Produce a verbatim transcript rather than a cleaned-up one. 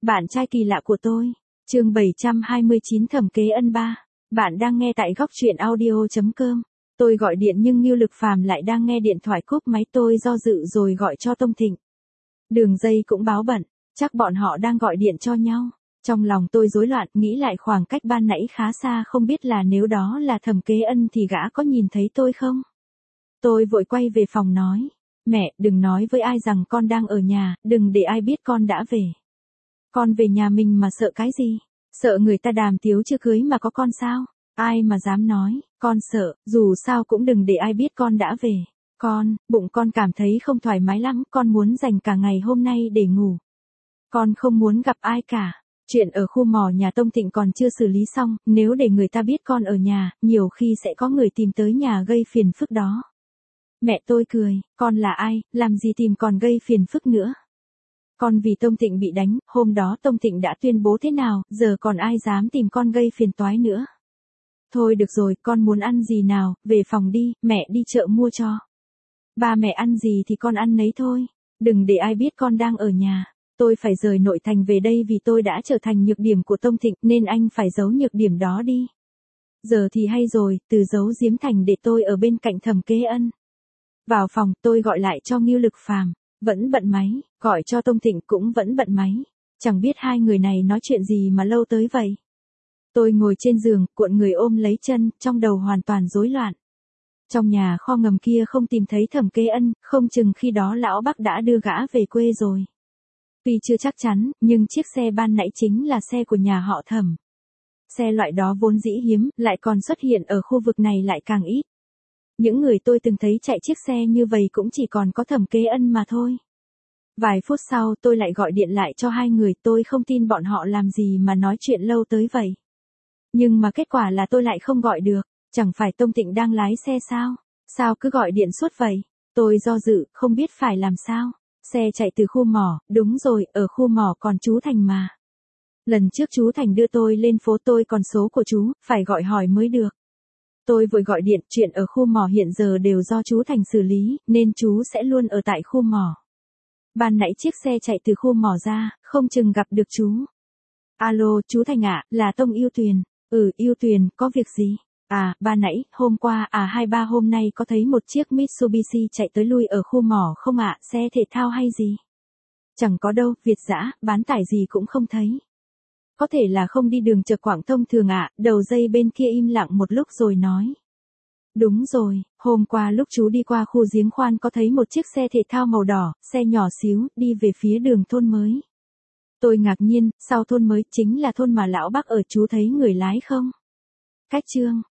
Bạn trai kỳ lạ của tôi. Chương bảy trăm hai mươi chín Thẩm Kế Ân ba. Bạn đang nghe tại góc truyện audio chấm com. Tôi gọi điện nhưng Ngưu Lực Phàm lại đang nghe điện thoại, cúp máy. Tôi do dự rồi gọi cho Tông Thịnh. Đường dây cũng báo bận, chắc bọn họ đang gọi điện cho nhau. Trong lòng tôi rối loạn, nghĩ lại khoảng cách ban nãy khá xa, không biết là nếu đó là Thẩm Kế Ân thì gã có nhìn thấy tôi không? Tôi vội quay về phòng nói, mẹ, đừng nói với ai rằng con đang ở nhà, đừng để ai biết con đã về. Con về nhà mình mà sợ cái gì? Sợ người ta đàm tiếu chưa cưới mà có con sao? Ai mà dám nói, con sợ, dù sao cũng đừng để ai biết con đã về. Con, bụng con cảm thấy không thoải mái lắm, con muốn dành cả ngày hôm nay để ngủ. Con không muốn gặp ai cả. Chuyện ở khu mỏ nhà Tông Thịnh còn chưa xử lý xong, nếu để người ta biết con ở nhà, nhiều khi sẽ có người tìm tới nhà gây phiền phức đó. Mẹ tôi cười, con là ai, làm gì tìm còn gây phiền phức nữa. Con vì Tông Thịnh bị đánh, hôm đó Tông Thịnh đã tuyên bố thế nào, giờ còn ai dám tìm con gây phiền toái nữa. Thôi được rồi, con muốn ăn gì nào, về phòng đi, mẹ đi chợ mua cho. Ba mẹ ăn gì thì con ăn nấy thôi, đừng để ai biết con đang ở nhà. Tôi phải rời nội thành về đây vì tôi đã trở thành nhược điểm của Tông Thịnh, nên anh phải giấu nhược điểm đó đi. Giờ thì hay rồi, từ giấu giếm thành để tôi ở bên cạnh Thẩm Kế Ân. Vào phòng, tôi gọi lại cho Ngưu Lực Phàm, vẫn bận máy, gọi cho Tông Thịnh cũng vẫn bận máy. Chẳng biết hai người này nói chuyện gì mà lâu tới vậy. Tôi ngồi trên giường, cuộn người ôm lấy chân, trong đầu hoàn toàn rối loạn. Trong nhà kho ngầm kia không tìm thấy Thẩm Kế Ân, không chừng khi đó lão Bắc đã đưa gã về quê rồi. Tuy chưa chắc chắn, nhưng chiếc xe ban nãy chính là xe của nhà họ Thẩm. Xe loại đó vốn dĩ hiếm, lại còn xuất hiện ở khu vực này lại càng ít. Những người tôi từng thấy chạy chiếc xe như vậy cũng chỉ còn có Thẩm Kế Ân mà thôi. Vài phút sau tôi lại gọi điện lại cho hai người, tôi không tin bọn họ làm gì mà nói chuyện lâu tới vậy. Nhưng mà kết quả là tôi lại không gọi được, chẳng phải Tông Thịnh đang lái xe sao? Sao cứ gọi điện suốt vậy? Tôi do dự, không biết phải làm sao. Xe chạy từ khu mỏ, đúng rồi, ở khu mỏ còn chú Thành mà. Lần trước chú Thành đưa tôi lên phố, tôi còn số của chú, phải gọi hỏi mới được. Tôi vội gọi điện, chuyện ở khu mỏ hiện giờ đều do chú Thành xử lý, nên chú sẽ luôn ở tại khu mỏ. Ban nãy chiếc xe chạy từ khu mỏ ra, không chừng gặp được chú. Alo, chú Thành ạ, là Tông Yêu Tuyền. Ừ, Yêu Tuyền, có việc gì? À, ban nãy, hôm qua, à hai ba hôm nay có thấy một chiếc Mitsubishi chạy tới lui ở khu mỏ không ạ, xe thể thao hay gì? Chẳng có đâu, Việt dã, bán tải gì cũng không thấy. Có thể là không đi đường chợ Quảng thông thường ạ, đầu dây bên kia im lặng một lúc rồi nói. Đúng rồi, hôm qua lúc chú đi qua khu giếng khoan có thấy một chiếc xe thể thao màu đỏ, xe nhỏ xíu, đi về phía đường thôn mới. Tôi ngạc nhiên, sau thôn mới chính là thôn mà lão Bắc ở, chú thấy người lái không? Cách chương.